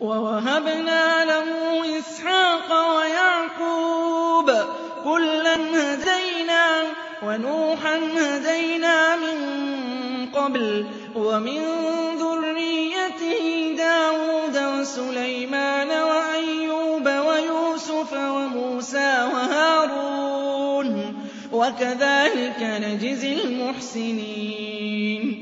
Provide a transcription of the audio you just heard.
وَوَهَبْنَا لَهُ إِسْحَاقَ وَيَعْقُوبَ ۚ كُلًّا هَدَيْنَا ۚ وَنُوحًا هَدَيْنَا مِن قَبْلُ ۖ وَمِن ذُرِّيَّتِهِ دَاوُودَ وَسُلَيْمَانَ وَأَيُّوبَ وَيُوسُفَ وَمُوسَىٰ وَهَارُونَ ۚ وَكَذَٰلِكَ نَجْزِي الْمُحْسِنِينَ